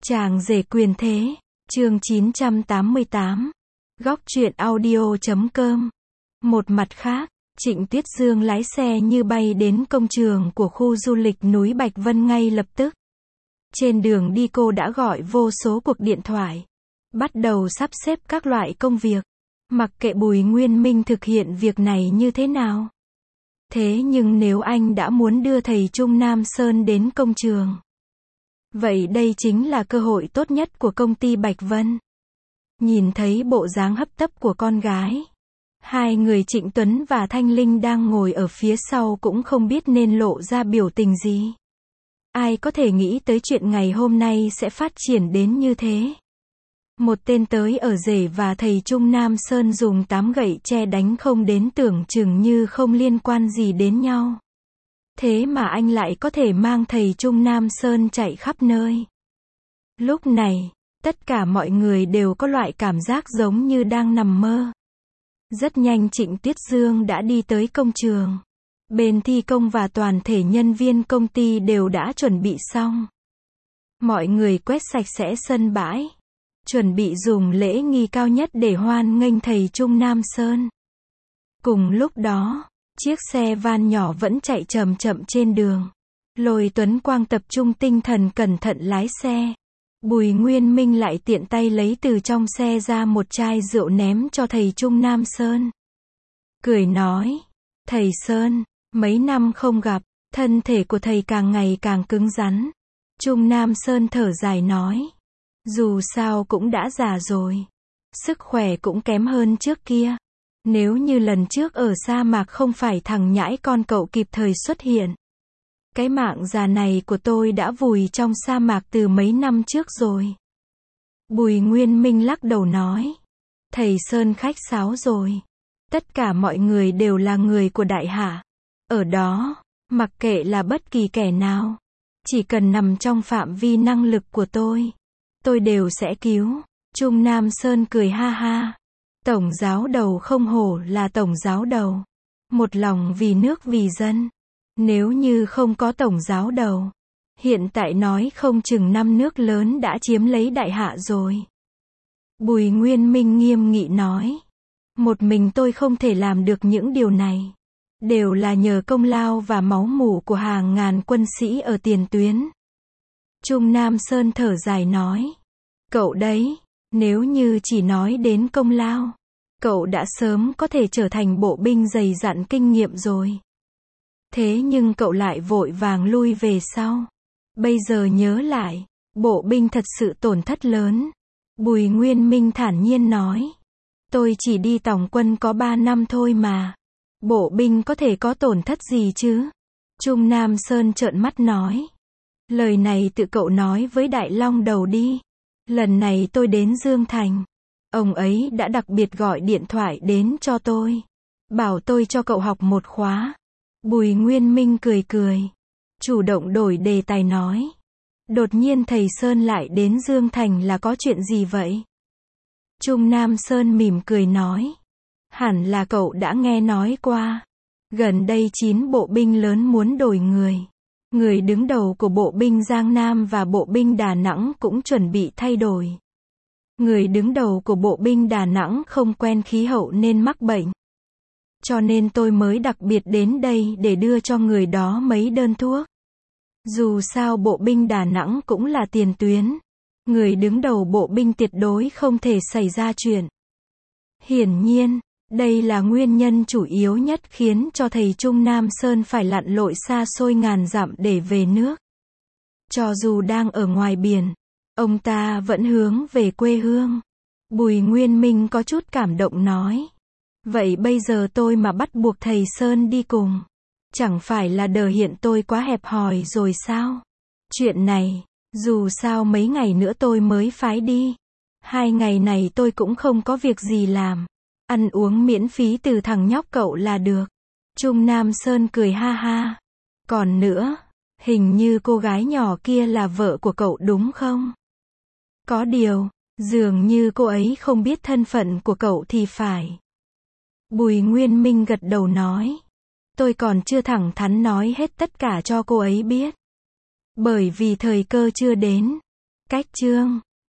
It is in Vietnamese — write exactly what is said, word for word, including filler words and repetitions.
Chàng rể quyền thế, chương chín trăm tám mươi tám. Góc truyện audio chấm com. Một mặt khác, Trịnh Tuyết Dương lái xe như bay đến công trường của khu du lịch núi Bạch Vân ngay lập tức. Trên đường đi cô đã gọi vô số cuộc điện thoại, bắt đầu sắp xếp các loại công việc, mặc kệ Bùi Nguyên Minh thực hiện việc này như thế nào. Thế nhưng nếu anh đã muốn đưa thầy Trung Nam Sơn đến công trường, vậy đây chính là cơ hội tốt nhất của công ty Bạch Vân. Nhìn thấy bộ dáng hấp tấp của con gái, hai người Trịnh Tuấn và Thanh Linh đang ngồi ở phía sau cũng không biết nên lộ ra biểu tình gì. Ai có thể nghĩ tới chuyện ngày hôm nay sẽ phát triển đến như thế. Một tên tới ở rể và thầy Trung Nam Sơn dùng tám gậy tre đánh không đến tưởng chừng như không liên quan gì đến nhau. Thế mà anh lại có thể mang thầy Trung Nam Sơn chạy khắp nơi. Lúc này, tất cả mọi người đều có loại cảm giác giống như đang nằm mơ. Rất nhanh Trịnh Tuyết Dương đã đi tới công trường. Bên thi công và toàn thể nhân viên công ty đều đã chuẩn bị xong. Mọi người quét sạch sẽ sân bãi, chuẩn bị dùng lễ nghi cao nhất để hoan nghênh thầy Trung Nam Sơn. Cùng lúc đó, chiếc xe van nhỏ vẫn chạy chậm chậm trên đường. Lôi Tuấn Quang tập trung tinh thần cẩn thận lái xe. Bùi Nguyên Minh lại tiện tay lấy từ trong xe ra một chai rượu ném cho thầy Trung Nam Sơn. Cười nói, thầy Sơn, mấy năm không gặp, thân thể của thầy càng ngày càng cứng rắn. Trung Nam Sơn thở dài nói, dù sao cũng đã già rồi, sức khỏe cũng kém hơn trước kia. Nếu như lần trước ở sa mạc không phải thằng nhãi con cậu kịp thời xuất hiện, cái mạng già này của tôi đã vùi trong sa mạc từ mấy năm trước rồi. Bùi Nguyên Minh lắc đầu nói, thầy Sơn khách sáo rồi. Tất cả mọi người đều là người của đại hạ. Ở đó, mặc kệ là bất kỳ kẻ nào, chỉ cần nằm trong phạm vi năng lực của tôi, tôi đều sẽ cứu. Trung Nam Sơn cười ha ha. Tổng giáo đầu không hổ là tổng giáo đầu. Một lòng vì nước vì dân. Nếu như không có tổng giáo đầu, hiện tại nói không chừng năm nước lớn đã chiếm lấy đại hạ rồi. Bùi Nguyên Minh nghiêm nghị nói, một mình tôi không thể làm được những điều này. Đều là nhờ công lao và máu mủ của hàng ngàn quân sĩ ở tiền tuyến. Trung Nam Sơn thở dài nói, cậu đấy, nếu như chỉ nói đến công lao, cậu đã sớm có thể trở thành bộ binh dày dặn kinh nghiệm rồi. Thế nhưng cậu lại vội vàng lui về sau. Bây giờ nhớ lại, bộ binh thật sự tổn thất lớn. Bùi Nguyên Minh thản nhiên nói, tôi chỉ đi tổng quân có ba năm thôi mà. Bộ binh có thể có tổn thất gì chứ? Trung Nam Sơn trợn mắt nói, lời này tự cậu nói với Đại Long Đầu đi. Lần này tôi đến Dương Thành, ông ấy đã đặc biệt gọi điện thoại đến cho tôi, bảo tôi cho cậu học một khóa. Bùi Nguyên Minh cười cười, chủ động đổi đề tài nói, đột nhiên thầy Sơn lại đến Dương Thành là có chuyện gì vậy? Trung Nam Sơn mỉm cười nói, hẳn là cậu đã nghe nói qua. Gần đây chín bộ binh lớn muốn đổi người. Người đứng đầu của bộ binh Giang Nam và bộ binh Đà Nẵng cũng chuẩn bị thay đổi. Người đứng đầu của bộ binh Đà Nẵng không quen khí hậu nên mắc bệnh. Cho nên tôi mới đặc biệt đến đây để đưa cho người đó mấy đơn thuốc. Dù sao bộ binh Đà Nẵng cũng là tiền tuyến. Người đứng đầu bộ binh tuyệt đối không thể xảy ra chuyện. Hiển nhiên, đây là nguyên nhân chủ yếu nhất khiến cho thầy Trung Nam Sơn phải lặn lội xa xôi ngàn dặm để về nước. Cho dù đang ở ngoài biển, ông ta vẫn hướng về quê hương. Bùi Nguyên Minh có chút cảm động nói, vậy bây giờ tôi mà bắt buộc thầy Sơn đi cùng, chẳng phải là đờ hiện tôi quá hẹp hòi rồi sao? Chuyện này, dù sao mấy ngày nữa tôi mới phái đi. Hai ngày này tôi cũng không có việc gì làm. Ăn uống miễn phí từ thằng nhóc cậu là được. Trung Nam Sơn cười ha ha. Còn nữa, hình như cô gái nhỏ kia là vợ của cậu đúng không? Có điều, dường như cô ấy không biết thân phận của cậu thì phải. Bùi Nguyên Minh gật đầu nói, tôi còn chưa thẳng thắn nói hết tất cả cho cô ấy biết. Bởi vì thời cơ chưa đến. Cách chương